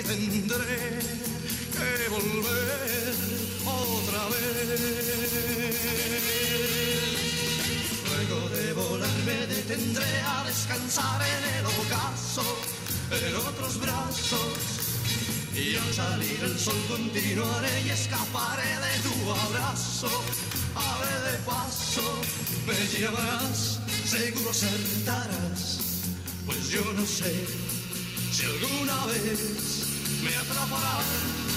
tendré que volver otra vez. Luego de volar me detendré a descansar en el ocaso, en otros brazos. Y al salir el sol continuaré y escaparé de tu abrazo. Ave de paso, me llevarás, seguro acertarás. Pues yo no sé si alguna vez me atraparás.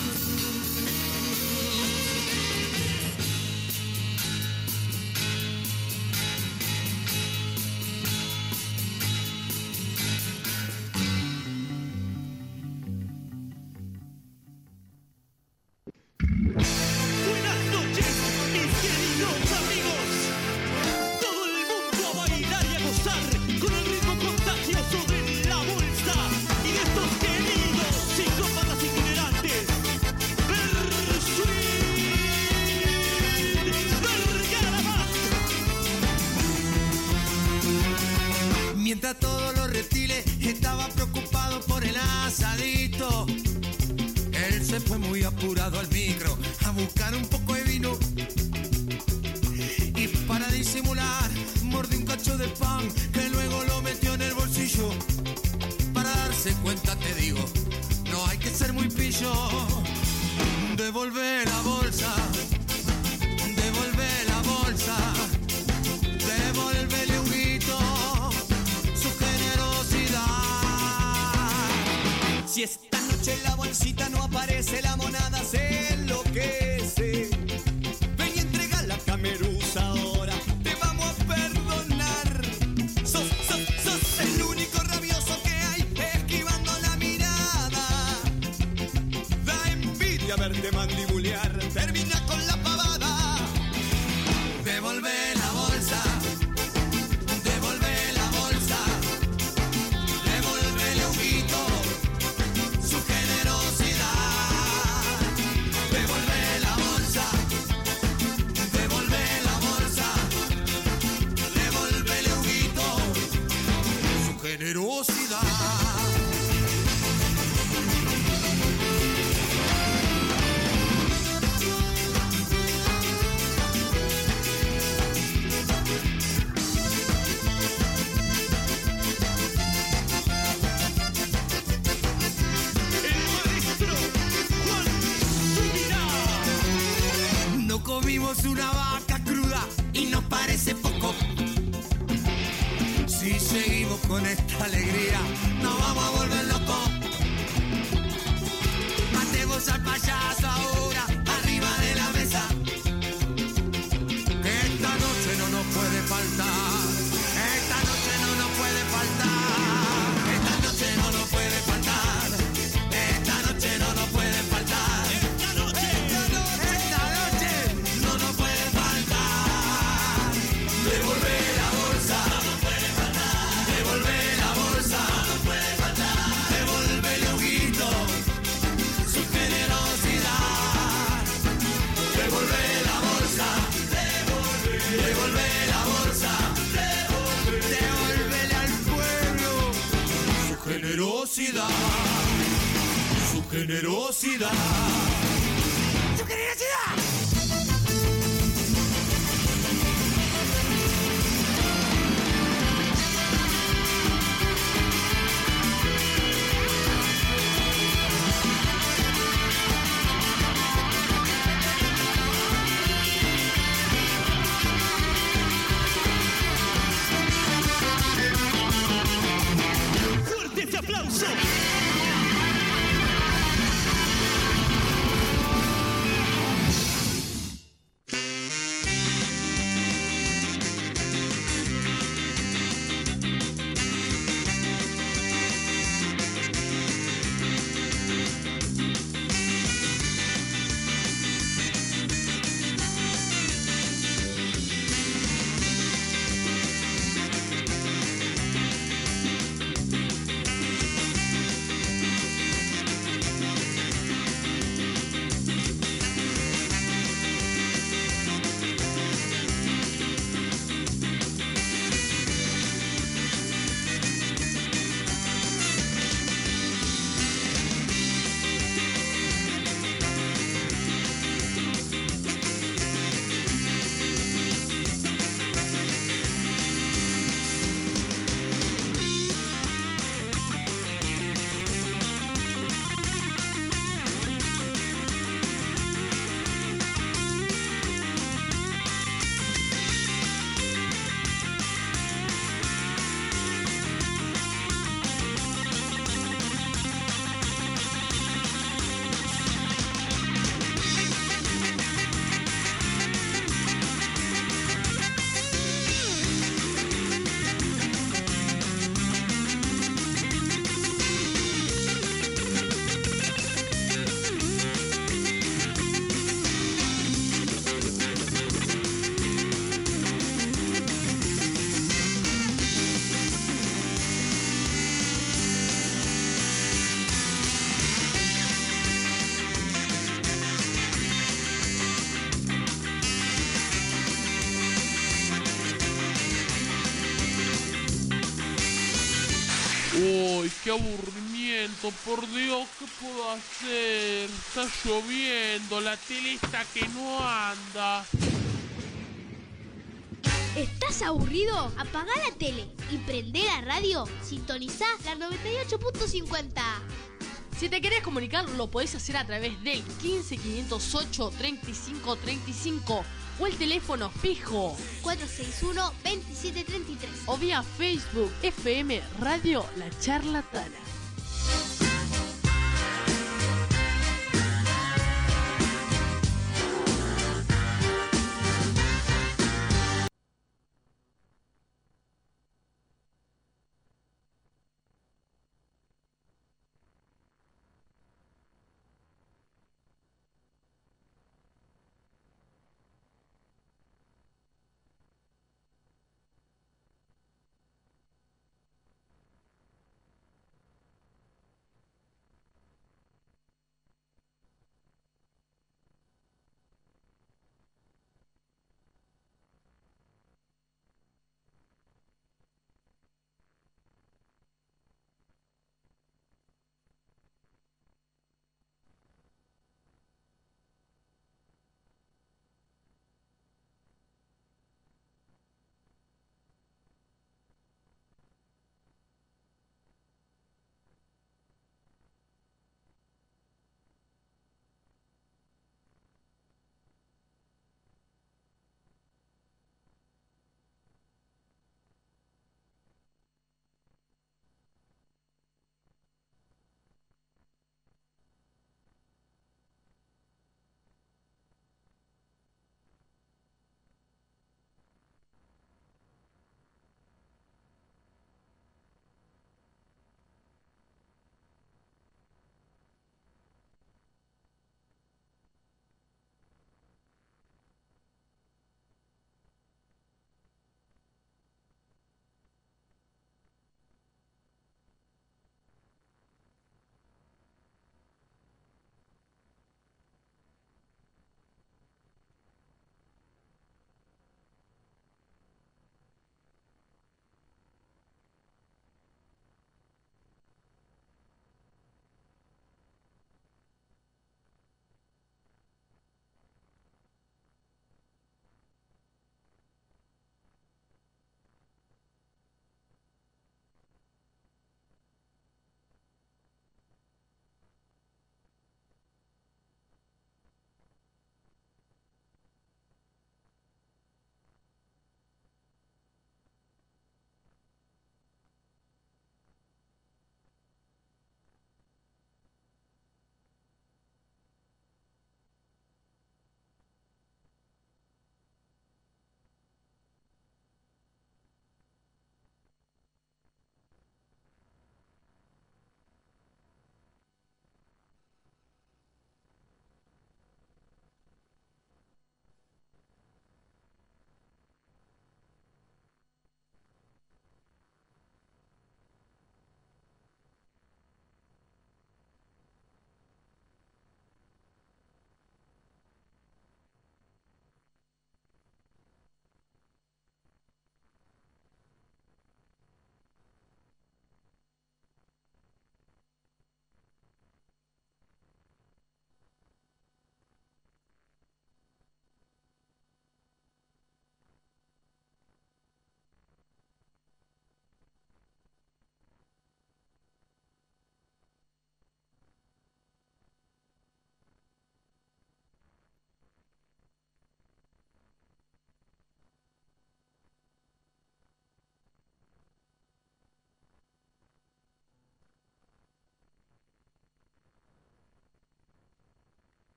Mientras todos los reptiles estaban preocupados por el asadito, él se fue muy apurado al micro a buscar un poco de vino. Y para disimular, mordió un cacho de pan que luego lo metió en el bolsillo. Para darse cuenta, te digo, no hay que ser muy pillo. Devolvé la bolsa, devolvé la bolsa, devolvéle un grito. Si esta noche la bolsita no aparece, la monada se enloquece. Ven y entrega la cameruza ahora, te vamos a perdonar. Sos el único rabioso que hay, esquivando la mirada. Da envidia verte mandibulear, termina con la pavada. Devolvé la bolsa, devolvé la bolsa, devolvéle un grito. Generosidad. El maestro Juan Subirá. No comimos una vaca cruda y nos parece poco. Si seguimos con esta alegría, nos vamos a volver locos. Matemos al payaso ahora, arriba de la mesa. Que esta noche no nos puede faltar. Esta noche no nos puede faltar. Esta noche no nos puede faltar. Esta noche no nos puede faltar. Esta noche no nos puede faltar. Devolver la bolsa. Devolvé la bolsa, no puede faltar. Devolvéle un grito, su generosidad. Devolvé la bolsa, devolvé la bolsa, devolvéle al pueblo su generosidad, su generosidad, su generosidad. ¡Fuerte ese aplauso! Uy, qué aburrimiento, por Dios, ¿qué puedo hacer? Está lloviendo, la tele está que no anda. ¿Estás aburrido? Apagá la tele y prendé la radio. Sintonizá la 98.50. Si te querés comunicar, lo podés hacer a través del 15 508 35 35 o el teléfono fijo 461 2733 o vía Facebook FM Radio La Charlatana.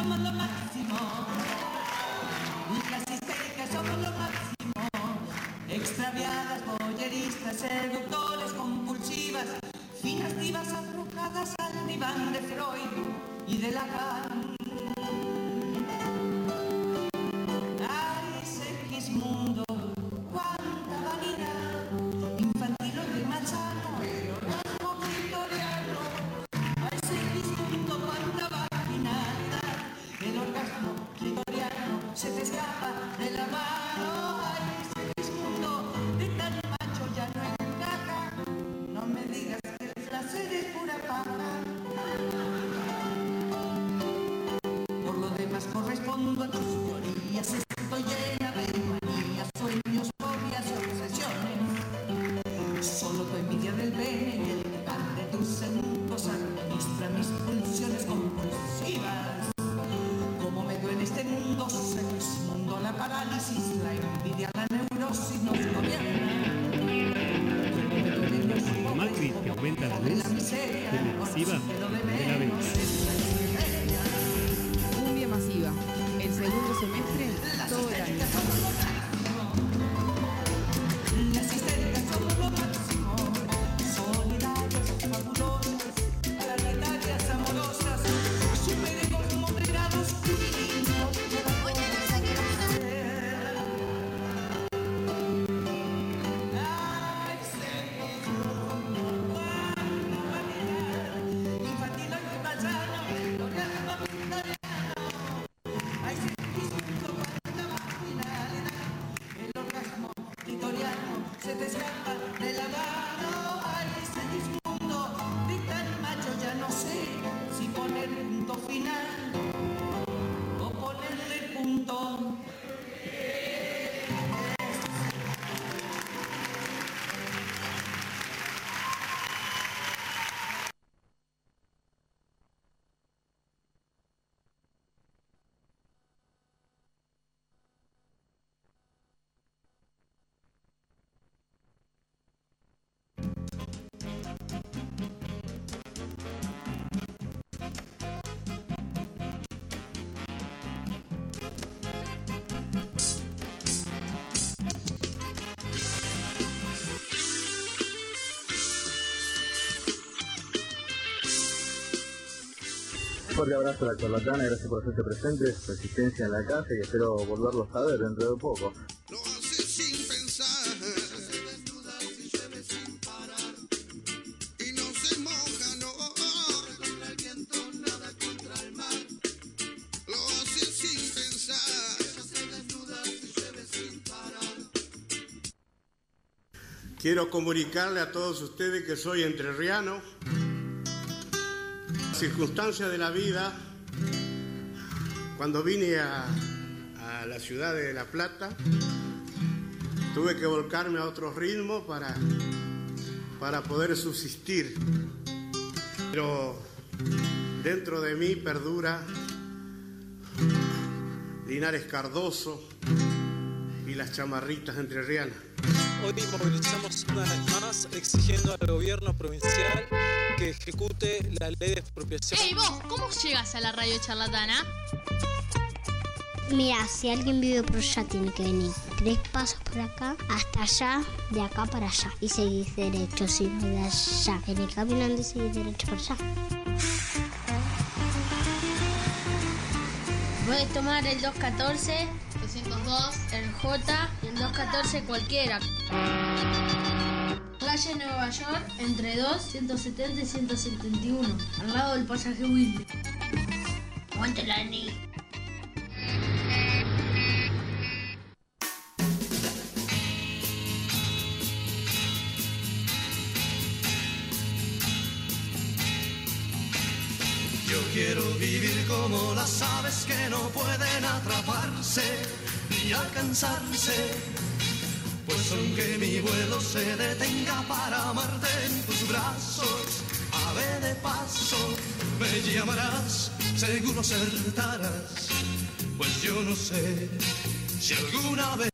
somos lo máximo. Las histéricas somos lo máximo. Extraviadas, boyeristas, seductores, compulsivas, finas divas arrojadas al diván de Freud y de Lacan. Ay, Segismundo, cuánta vanidad, infantil o de manzano, orgasmo victoriano. Ay, Segismundo, cuánta vaginalidad, el orgasmo victoriano se te escapa de la mano. Ay, Segismundo, de tan macho ya no encaja, no me digas que el placer es pura paja. Por lo demás correspondo a tus teorías, estoy llena de manías, sueños, fobias y obsesiones. Solo tu envidia del pene y el diván de tus segundos administra mis pulsiones compulsivas. Como me duele este mundo, Segismundo, la parálisis, la envidia, la neurosis nos gobierna. Macri que aumenta la luz, televisiva de la venta. Cumbia masiva, el segundo semestre, todo el año. Las histéricas somos lo máximo, solidarias, fabulosas, planetarias, amorosas, superegos moderados, divinos, de la buena ay, Segismundo, cuánta vanidad, infantil o de manzano, orgasmo victoriano. Ay, Segismundo, cuánta vaginalidad, el orgasmo victoriano se te escapa de la mano. Ay, Segismundo, de tan macho ya no sé si poner punto final o ponerle punto. Fuerte abrazo a la charlatana, gracias por hacerse presentes, resistencia en la casa y espero volverlos a ver dentro de poco. Lo hace sin pensar, se desnuda y llueve sin parar, y no se moja, no, contra el viento, nada contra el mar. Lo hace sin pensar, se desnuda y llueve sin parar. Quiero comunicarle a todos ustedes que soy entrerriano. Circunstancias de la vida, cuando vine a la ciudad de La Plata, tuve que volcarme a otros ritmos para poder subsistir, pero dentro de mí perdura Linares Cardoso y las chamarritas entrerrianas. Hoy movilizamos una vez más exigiendo al gobierno provincial que ejecute la ley de expropiación. Ey, vos, ¿cómo llegas a la radio charlatana? Mira, si alguien vive por allá tiene que venir 3 pasos por acá, hasta allá, de acá para allá. Y seguís derecho, si no de allá. Venís caminando y seguís derecho por allá. Puedes tomar el 214, 202, el J y el 214 cualquiera. Calle Nueva York, entre 2, 170 y 171, al lado del pasaje Wilde. Aguante la ni. Yo quiero vivir como las aves que no pueden atraparse ni alcanzarse, pues aunque mi vuelo se detenga para amarte en tus brazos, ave de paso, me llamarás, seguro acertarás, pues yo no sé si alguna vez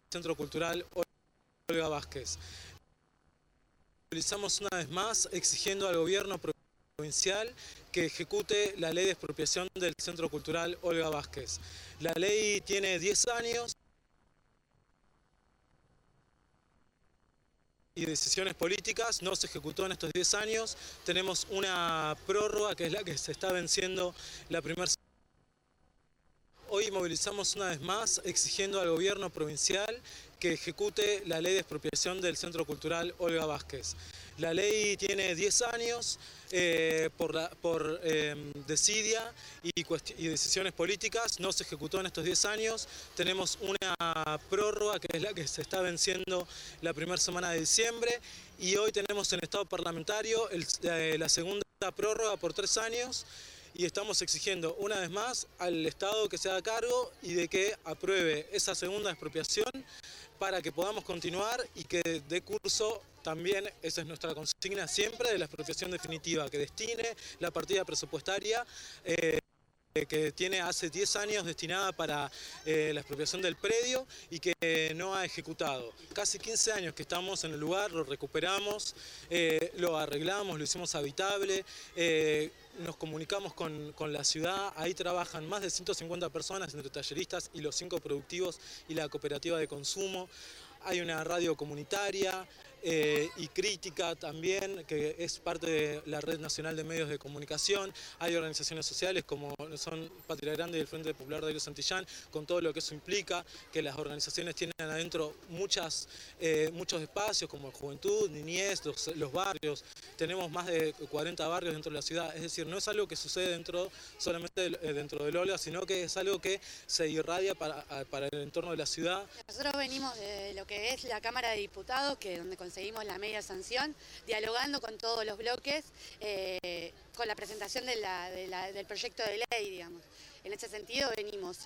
Centro Cultural Olga Vázquez. Movilizamos una vez más exigiendo al gobierno provincial que ejecute la ley de expropiación del Centro Cultural Olga Vázquez. La ley tiene 10 años y decisiones políticas, no se ejecutó en estos 10 años. Tenemos una prórroga que es la que se está venciendo la primera. Hoy movilizamos una vez más exigiendo al gobierno provincial que ejecute la ley de expropiación del Centro Cultural Olga Vázquez. La ley tiene 10 años por desidia y decisiones políticas, no se ejecutó en estos 10 años. Tenemos una prórroga que es la que se está venciendo la primera semana de diciembre y hoy tenemos en estado parlamentario la segunda prórroga por 3 años. Y estamos exigiendo una vez más al Estado que se haga cargo y de que apruebe esa segunda expropiación para que podamos continuar y que dé curso también, esa es nuestra consigna siempre, de la expropiación definitiva, que destine la partida presupuestaria que tiene hace 10 años destinada para la expropiación del predio y que no ha ejecutado. Casi 15 años que estamos en el lugar, lo recuperamos, lo arreglamos, lo hicimos habitable, nos comunicamos con la ciudad, ahí trabajan más de 150 personas entre talleristas y los 5 productivos y la cooperativa de consumo. Hay una radio comunitaria y crítica también, que es parte de la Red Nacional de Medios de Comunicación. Hay organizaciones sociales como son Patria Grande y el Frente Popular de Darío Santillán, con todo lo que eso implica, que las organizaciones tienen adentro muchos espacios como juventud, niñez, los barrios. Tenemos más de 40 barrios dentro de la ciudad, es decir, no es algo que sucede solamente dentro del Olga, sino que es algo que se irradia para el entorno de la ciudad. Nosotros venimos de lo que es la Cámara de Diputados, donde conseguimos la media sanción, dialogando con todos los bloques, con la presentación del proyecto de ley, digamos. En ese sentido venimos.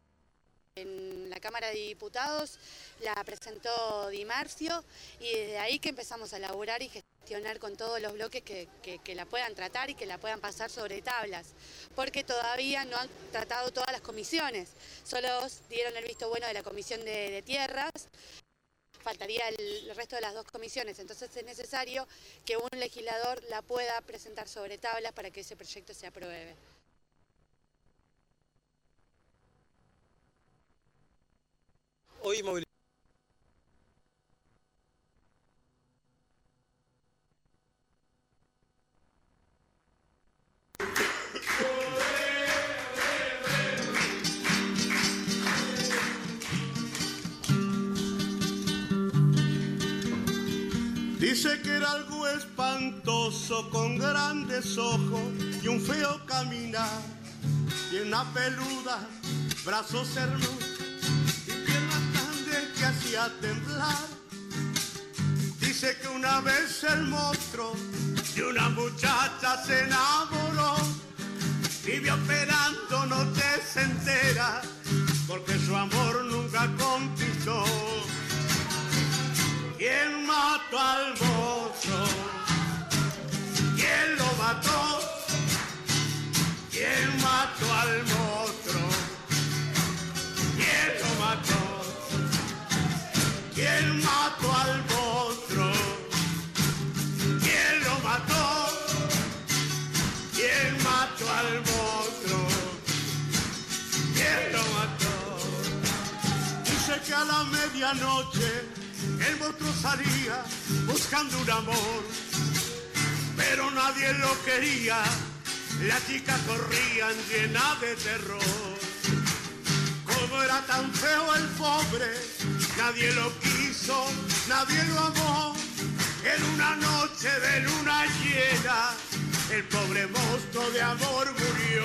En la Cámara de Diputados la presentó Di Marcio y desde ahí que empezamos a elaborar y gestionar con todos los bloques que la puedan tratar y que la puedan pasar sobre tablas, porque todavía no han tratado todas las comisiones, solo dieron el visto bueno de la Comisión de Tierras, faltaría el resto de las 2 comisiones, entonces es necesario que un legislador la pueda presentar sobre tablas para que ese proyecto se apruebe. Hoy movilizamos. Dice que era algo espantoso, con grandes ojos y un feo caminar, pierna peluda, brazos hermosos que hacía temblar. Dice que una vez el monstruo de una muchacha se enamoró, vivió esperando noches enteras porque su amor nunca conquistó. ¿Quién mató al monstruo? ¿Quién lo mató? ¿Quién mató al monstruo? ¿Quién lo mató? ¿Quién mató al monstruo? ¿Quién lo mató? ¿Quién mató al monstruo? ¿Quién lo mató? Dice que a la medianoche el monstruo salía buscando un amor, pero nadie lo quería, las chicas corrían llenas de terror. Como era tan feo el pobre, nadie lo quiso, nadie lo amó. En una noche de luna llena, el pobre monstruo de amor murió.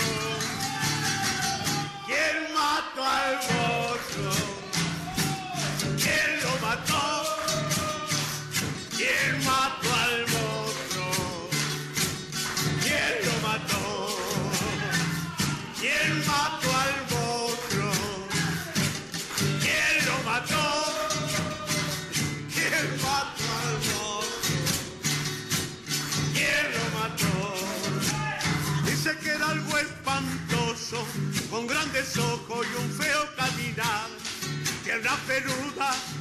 ¿Quién mató al monstruo? ¿Quién lo mató? ¿Quién mató al monstruo? ¿Quién lo mató? ¿Quién mató al monstruo? ¿Quién lo mató? ¿Quién mató al monstruo? ¿Quién lo mató? Dice que era algo con grandes ojos y un feo caminar, pierna peluda,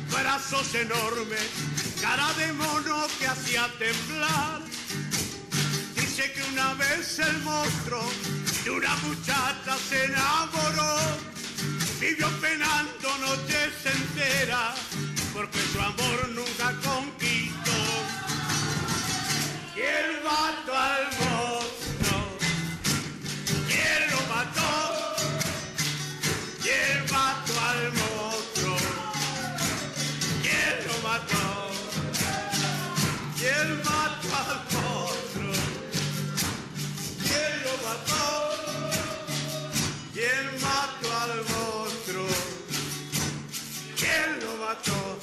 brazos enormes, cara de mono que hacía temblar. Dice que una vez el monstruo de una muchacha se enamoró, vivió penando noches enteras porque su amor nunca conquistó. ¿Quién mató al monstruo? ¿Quién lo mató? ¿Quién mató al monstruo? ¿Quién lo mató? ¿Quién mató al monstruo? ¿Quién lo mató? ¿Quién mató al monstruo? ¿Quién lo mató?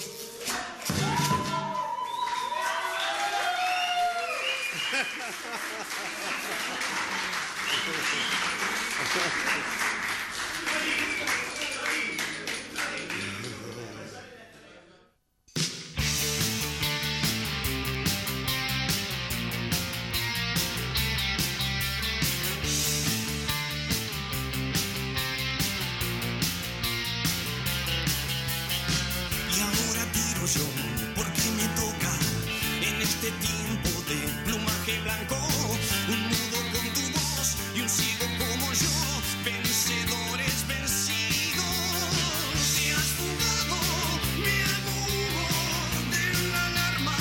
Y ahora tiro yo, porque me toca en este tiempo de plumaje blanco, un mudo con tu voz y un ciego como yo, vencedores vencidos. Te has fugado, me hago humo de la alarma,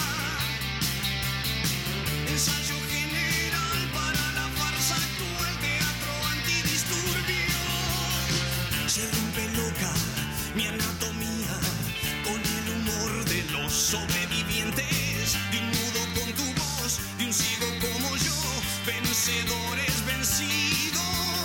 ensayo general para la farsa actual, teatro antidisturbio. Se rompe loca mi anatomía con el humor de los sobrevivientes, de un mudo con tu voz, de un ciego como yo, vencedores vencidos.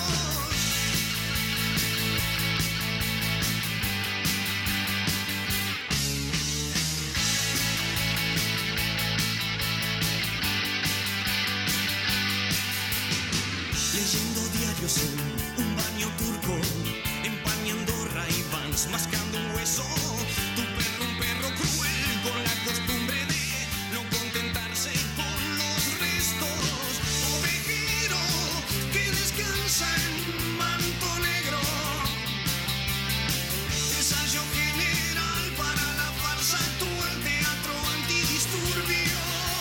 Leyendo diarios en un baño turco, empañando Ray-Bans, mascando un hueso. Tu perro, un perro cruel, con la costumbre de no contentarse con los restos. Ovejero que descansa en manto negro, ensayo general para la farsa actual, teatro antidisturbio.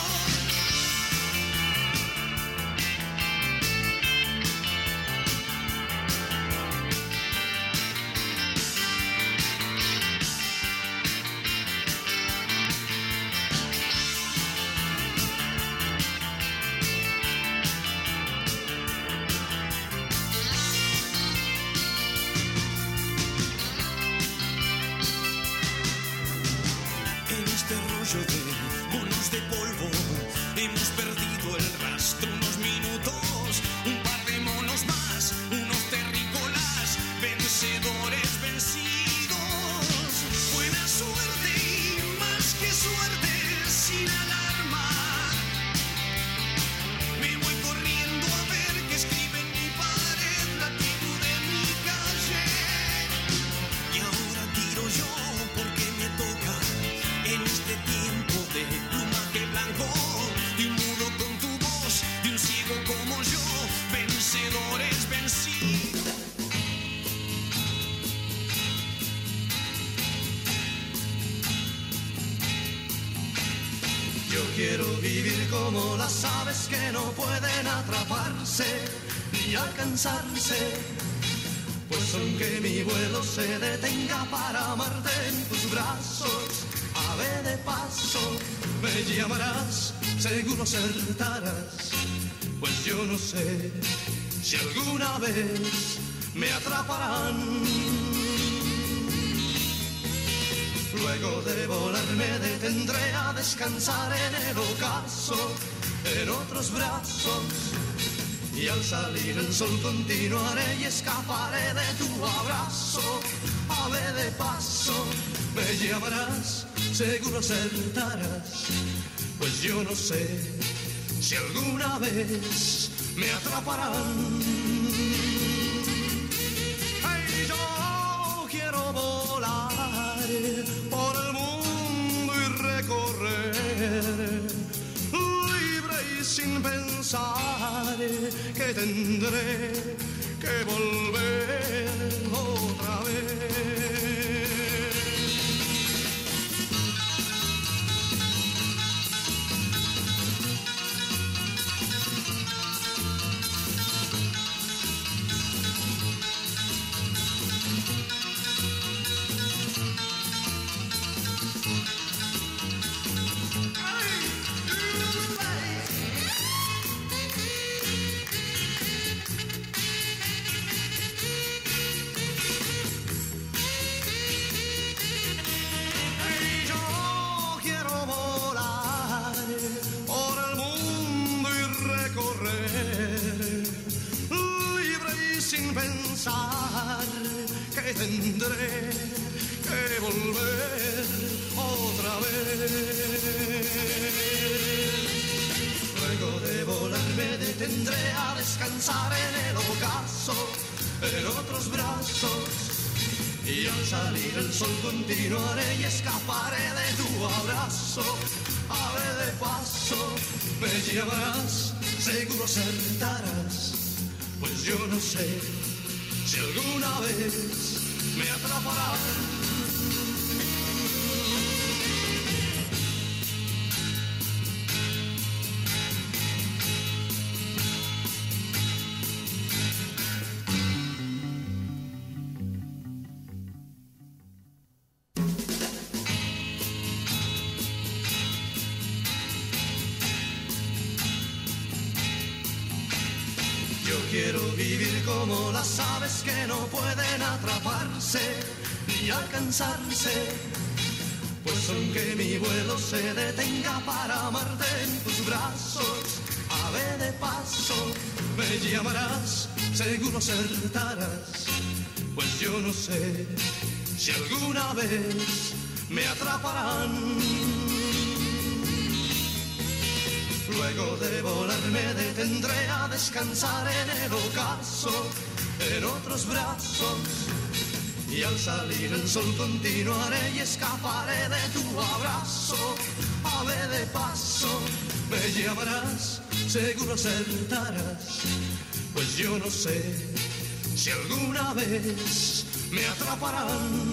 En este rollo de monos de polvo hemos perdido el rastro unos minutos, un par de monos más, unos terrícolas, vencedores vencidos. Buena suerte y más que suerte, sin alarma. Me voy corriendo a ver qué escribe en mi pared la tribu de mi calle. Y ahora tiro yo porque me toca en este tiempo de plumaje blanco, de un mudo con tu voz, de un ciego como yo, vencedores vencidos. Yo quiero vivir como las aves que no pueden atraparse ni alcanzarse, pues aunque mi vuelo se detenga para amarte en tus brazos, ave de paso, me llamarás, seguro acertarás, pues yo no sé si alguna vez me atraparán. Luego de volar me detendré a descansar en el ocaso, en otros brazos, y al salir el sol continuaré y escaparé de tu abrazo. Ave de paso, me llamarás, seguro acertarás, pues yo no sé si alguna vez me atraparán. Hey, yo quiero volar por el mundo y recorrer, libre y sin pensar que tendré que volver otra vez. tendré que volver otra vez. Luego de volar me detendré a descansar en el ocaso, en otros brazos, y al salir el sol continuaré y escaparé de tu abrazo. Ave de paso, me llamarás, seguro acertarás, pues yo no sé si alguna vez me atraparás. Quiero vivir como las aves que no pueden atraparse ni alcanzarse, pues aunque mi vuelo se detenga para amarte en tus brazos, ave de paso, me llamarás, seguro acertarás, pues yo no sé si alguna vez me atraparán. Luego de volar me detendré a descansar en el ocaso, en otros brazos, y al salir el sol continuaré y escaparé de tu abrazo. Ave de paso, me llamarás, seguro acertarás, pues yo no sé si alguna vez me atraparán.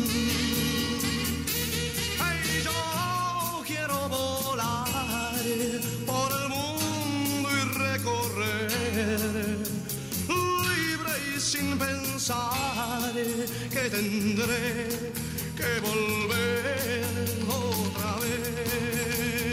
Hey, yo quiero volar por el mundo y recorrer, libre y sin pensar que tendré que volver otra vez.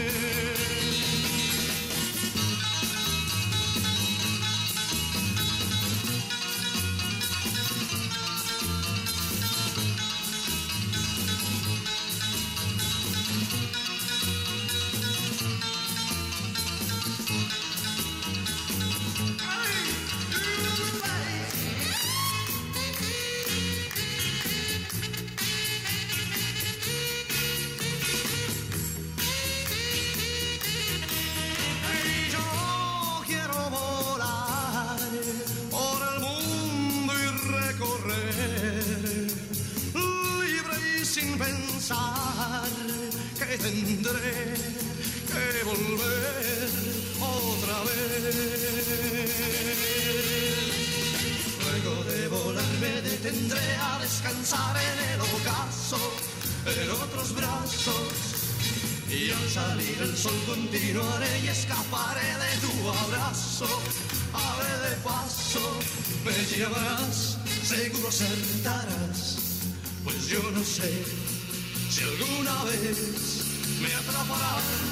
Que tendré que volver otra vez. Luego de volar me detendré a descansar en el ocaso, en otros brazos, y al salir el sol continuaré y escaparé de tu abrazo. Ave de paso, me llamarás, seguro acertarás, pues yo no sé si alguna vez me atraparán.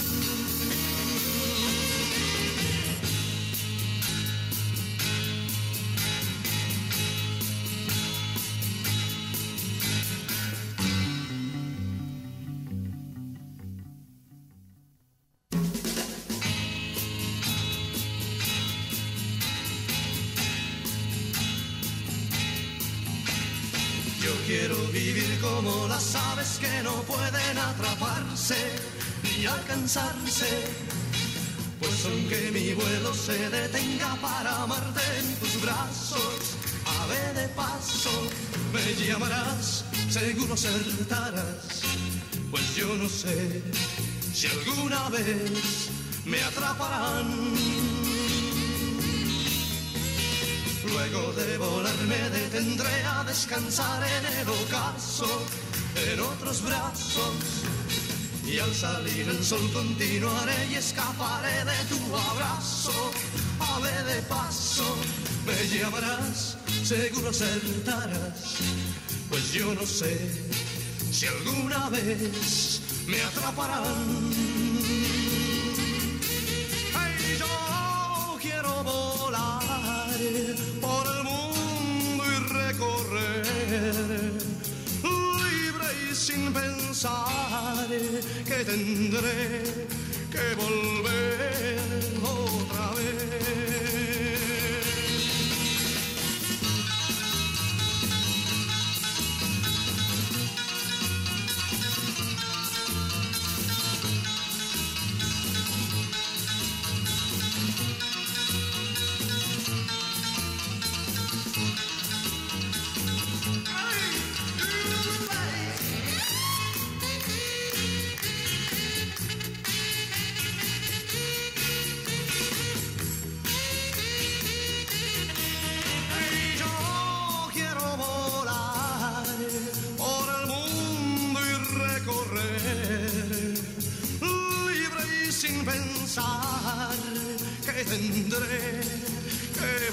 Quiero vivir como las aves que no pueden atraparse ni alcanzarse, pues aunque mi vuelo se detenga para amarte en tus brazos, ave de paso, me llamarás, seguro acertarás, pues yo no sé si alguna vez me atraparán. Luego de volar me detendré a descansar en el ocaso, en otros brazos, y al salir el sol continuaré y escaparé de tu abrazo. Ave de paso, me llamarás, seguro acertarás, pues yo no sé si alguna vez me atraparán. Hey, yo quiero volar por el mundo y recorrer, libre y sin pensar que tendré que volver otra vez.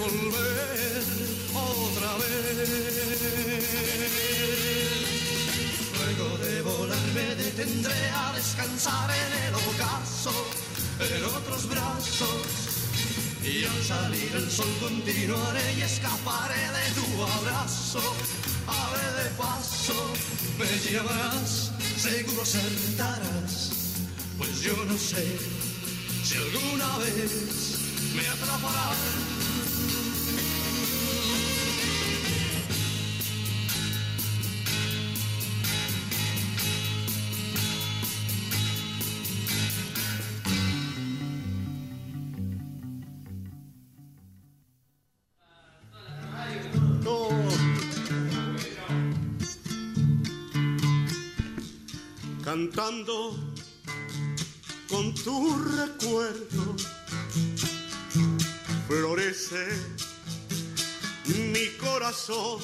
volver otra vez. Luego de volar me detendré a descansar en el ocaso, en otros brazos. Y al salir el sol continuaré y escaparé de tu abrazo. Ave de paso, me llevarás, seguro acertarás. Pues yo no sé si alguna vez me atraparás. Cantando con tu recuerdo, florece mi corazón.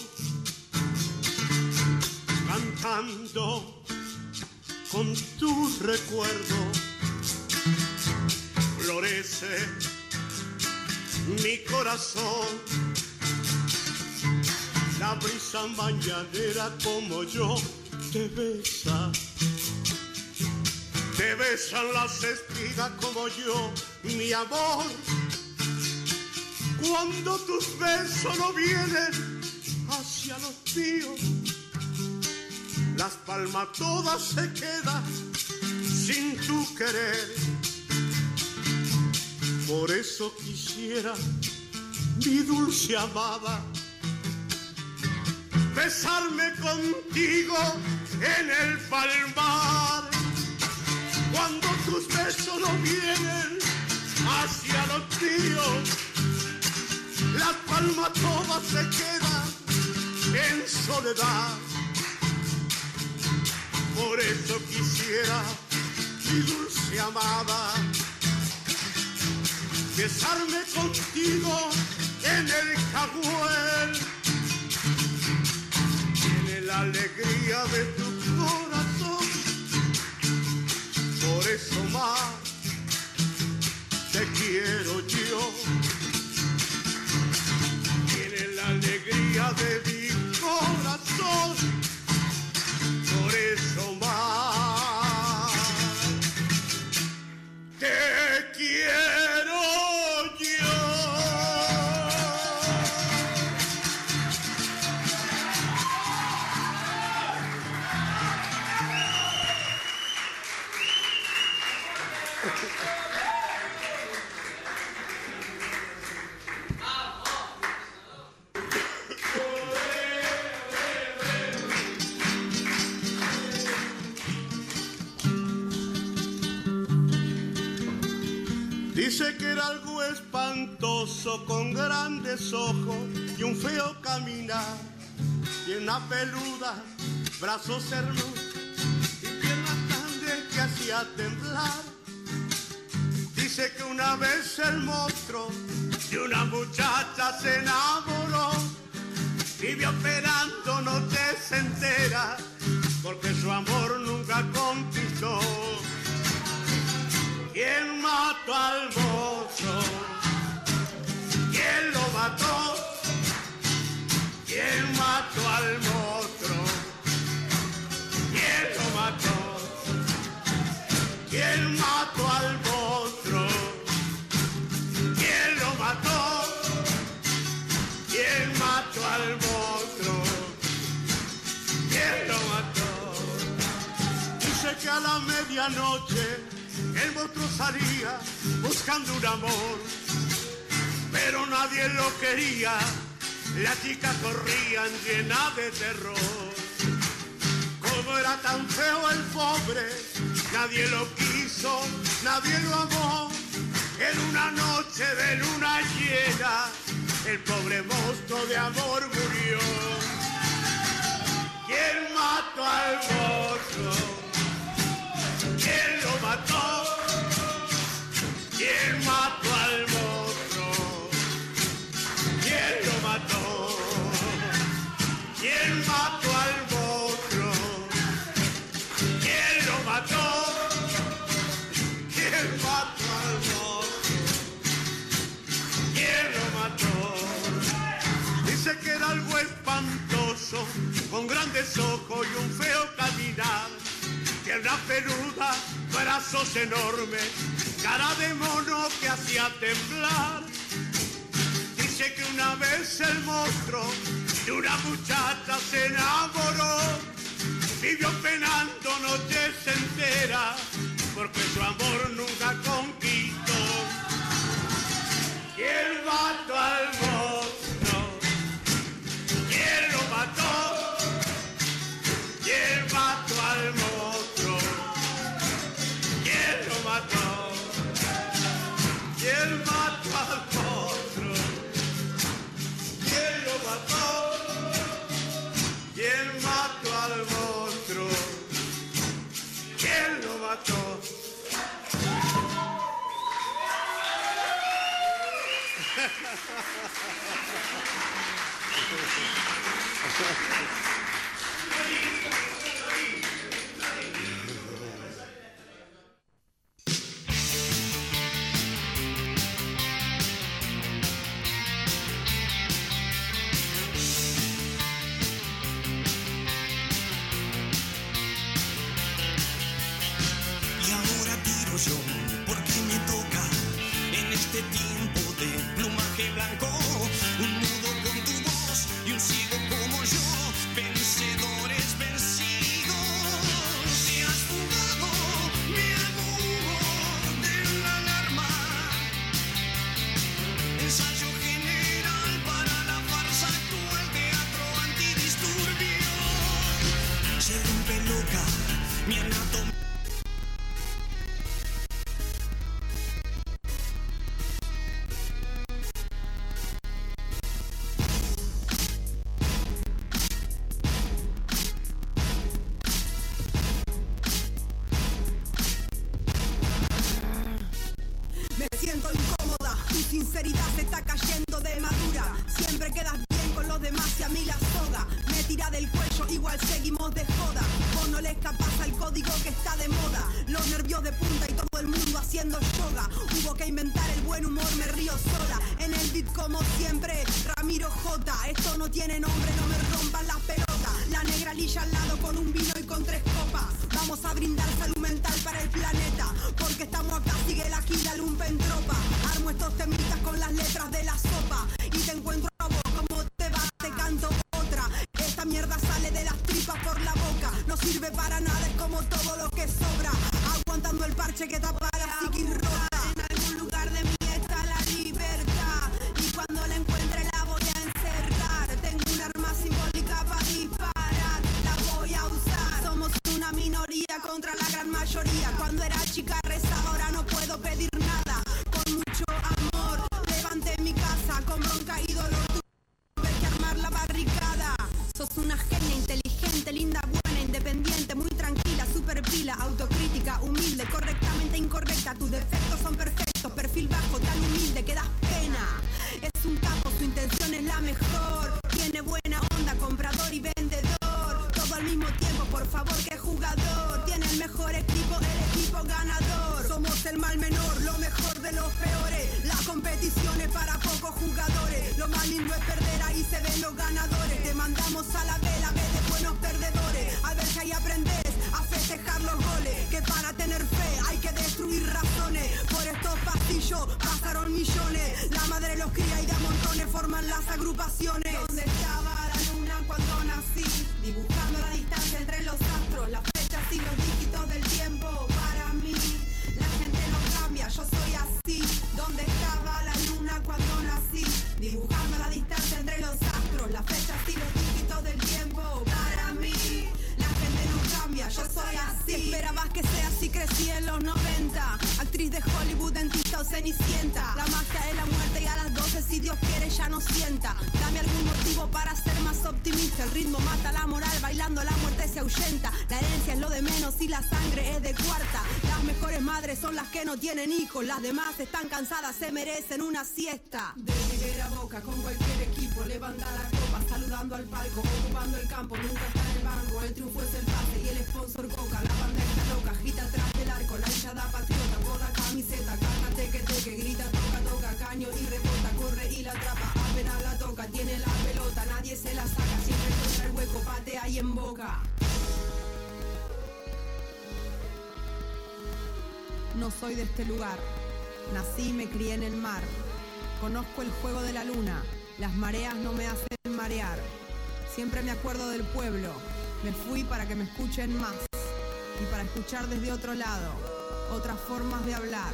Cantando con tu recuerdo, florece mi corazón. La brisa mañanera como yo te besa. Te besan las espigas como yo, mi amor. Cuando tus besos no vienen hacia los míos, las palmas todas se quedan sin tu querer. Por eso quisiera, mi dulce amada, besarme contigo en el palmar. Cuando tus besos no vienen hacia los míos, las palmas todas se quedan en soledad. Por eso quisiera, mi dulce amada, besarme contigo en el caguel. Tiene la alegría de tu corazón. Por eso más te quiero yo. Tiene la alegría de mi corazón. Por eso más te quiero yo. Dice que era algo espantoso, con grandes ojos y un feo caminar, pierna peluda, brazos hermosos y piernas grandes que hacía temblar. Dice que una vez el monstruo de una muchacha se enamoró, vivió esperando noches enteras porque su amor nunca conquistó. ¿Quién mató al monstruo? ¿Quién lo mató? ¿Quién mató al monstruo? ¿Quién lo mató? ¿Quién mató al monstruo? ¿Quién lo mató? ¿Quién mató al monstruo? ¿Quién lo mató? Dice que a la medianoche el monstruo salía buscando un amor, pero nadie lo quería. Las chicas corrían llenas de terror. Como era tan feo el pobre, nadie lo quiso, nadie lo amó. En una noche de luna llena, el pobre monstruo de amor murió. ¿Quién mató al monstruo? ¿Quién lo mató? ¿Quién mató al monstruo? ¿Quién lo mató? ¿Quién mató al monstruo? ¿Quién lo mató? ¿Quién mató al monstruo? ¿Quién lo mató? Pierna peluda, brazos enormes, cara de mono que hacía temblar. Dice que una vez el monstruo de una muchacha se enamoró. Vivió penando noches enteras porque su amor nunca conquistó. ¿Quién mató al monstruo? ¿Quién lo mató? ¿Quién mató al monstruo? ¿Quién lo mató? ¿Quién mató al monstruo? ¿Quién lo mató? ¿Quién mató al monstruo? ¿Quién lo mató? Y ahora tiro yo, porque me toca en este tiempo de plumaje blanco, un mudo con tu voz y un ciego como yo, vencedores vencidos. Te has fugado, me amudo de la alarma, ensayo general para la farsa actual, teatro antidisturbio. Se rompe loca mi anatomía. Me siento incómoda, tu sinceridad se está cayendo de madura. Siempre quedas bien con los demás y a mí la soga me tira del cuello, igual seguimos de joda. Vos no le escapás al código que está de moda. Los nervios de punta y todo el mundo haciendo yoga. Hubo que inventar el buen humor, me río sola. En el beat como siempre, Ramiro J. Esto no tiene nombre, no me rompan las pelotas. La negra lilla al lado con un vino y con 3 copas. Vamos a brindar salud mental para el planeta, porque estamos acá, sigue la gira lumpentropa. Armo estos temitas con las letras de la sopa y te encuentro a vos, como te va, te canto otra. Esta mierda sale de las tripas por la boca, no sirve para nada, es como todo lo que sobra, aguantando el parche que tapa la psiquis rota. En algún lugar de mí está la libertad y cuando la encuentre la voy a encerrar. Tengo un arma simbólica para disparar, la voy a usar. Somos una minoría contra la gran mayoría. Cuando era chica rezaba, ahora no puedo pedir nada. Con mucho amor levanté mi casa, con bronca y dolor tuve que armar la barricada. Sos una genia inteligente, linda, buena, independiente, muy tranquila, super pila, autocrítica, humilde, correctamente incorrecta. Tus defectos son perfectos, perfil bajo, tan humilde que das pena. Es un capo, su intención es la mejor. Tiene buena onda, comprador y vendedor. Todo al mismo tiempo, por favor, que jugador. Tiene el mejor equipo, el equipo ganador. Somos el mal menor, lo mejor de los peores. La competición es para pocos jugadores. Lo más lindo es perder, ahí se ven los ganadores. Te mandamos a la vela, ve de buenos perdedores. A ver si ahí aprendes a festejar los goles. Que para tener fe hay que destruir razones. Por estos pasillos pasaron millones. La madre los cría y de a montones forman las agrupaciones. ¿Dónde estaba la luna cuando nací? Dibujando la distancia entre los astros, las fechas y los dígitos del tiempo. Para mí, la gente no cambia, yo soy así. ¿Dónde estaba la luna cuando nací? Dibujando la distancia entre los astros, las fechas y los dígitos del tiempo. Para mí, la gente no cambia, yo soy así. Esperabas que sea así, crecí en los 90. Actriz de Hollywood, dentista o cenicienta. La magia de la muerte y a las 12 si Dios quiere ya no sienta. Dame algún motivo para ser más optimista. El ritmo mata la moral, bailando la muerte se ahuyenta. La herencia es lo de menos y la sangre es de cuarta. Las mejores madres son las que no tienen hijos. Las demás están cansadas, se merecen una siesta. De Rivera a Boca con cualquier equipo, levanta la copa, saludando al palco, ocupando el campo, nunca está en el banco. El triunfo es el pase y el sponsor Coca. La banda está loca, agita atrás del arco, la hinchada patriota, por la camiseta, carga teque, grita, toca, caño y rebota, corre y la atrapa, apenas la toca, tiene la pelota, nadie se la saca, siempre encuentra el hueco, patea y en boca. No soy de este lugar. Nací y me crié en el mar. Conozco el juego de la luna. Las mareas no me hacen marear. Siempre me acuerdo del pueblo. Me fui para que me escuchen más. Y para escuchar desde otro lado. Otras formas de hablar.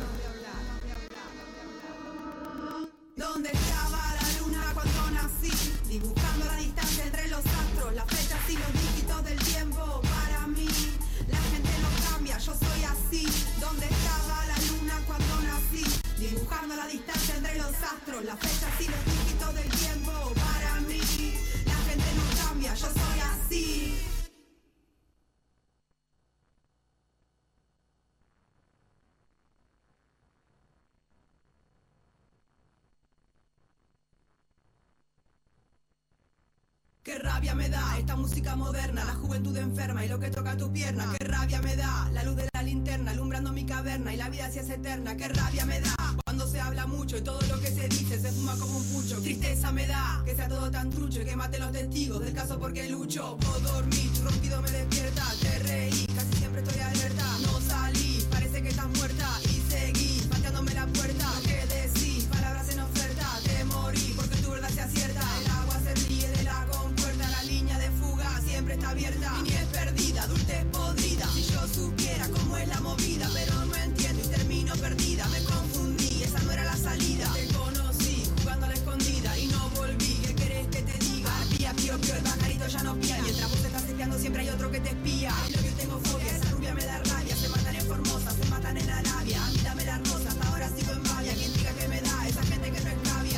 ¿Dónde estaba la luna cuando nací? Dibujando la distancia entre los astros, las fechas y los dígitos del tiempo. Para mí, la gente no cambia, yo soy así. ¿Dónde estaba la luna cuando nací? Dibujando la distancia entre los astros, las fechas y los dígitos del tiempo. Para mí, la gente no cambia, yo soy así. Qué rabia me da esta música moderna, la juventud enferma y lo que toca tu pierna. Qué rabia me da la luz de la linterna alumbrando mi caverna y la vida si es eterna. Qué rabia me da cuando se habla mucho y todo lo que se dice se fuma como un pucho. Tristeza me da que sea todo tan trucho y que mate los testigos del caso porque lucho. Puedo dormir, tu ronquido me despierta. Te reí, casi siempre estoy alerta. No salí, parece que estás muerta y seguí pateándome la puerta. Lo que decís, palabras en oferta. Te morí porque tu verdad se acierta. El agua se ríe de la compuerta, la línea de fuga siempre está abierta. Mi niñez perdida, dulce podrida. Si yo supiera cómo es la movida, pero no entiendo y termino perdida. Me confundí, esa no era la salida. Te conocí jugando a la escondida y no volví. ¿Qué querés que te diga? Pía, pío, pío, el pajarito ya no pía. Mientras vos te estás espiando siempre hay otro que te espía. Y lo que tengo fobia, esa rubia me da rabia. Se matan en Formosa, se matan en Arabia. A mí dame las rosas, hasta ahora sigo en Babia. Quien diga que me da, esa gente que no es cabia.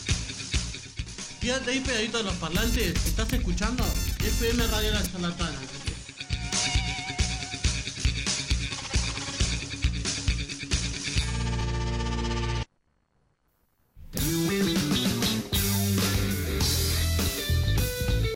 Quédate ahí pegadito de los parlantes. ¿Estás escuchando? FM Radio La Charlatana.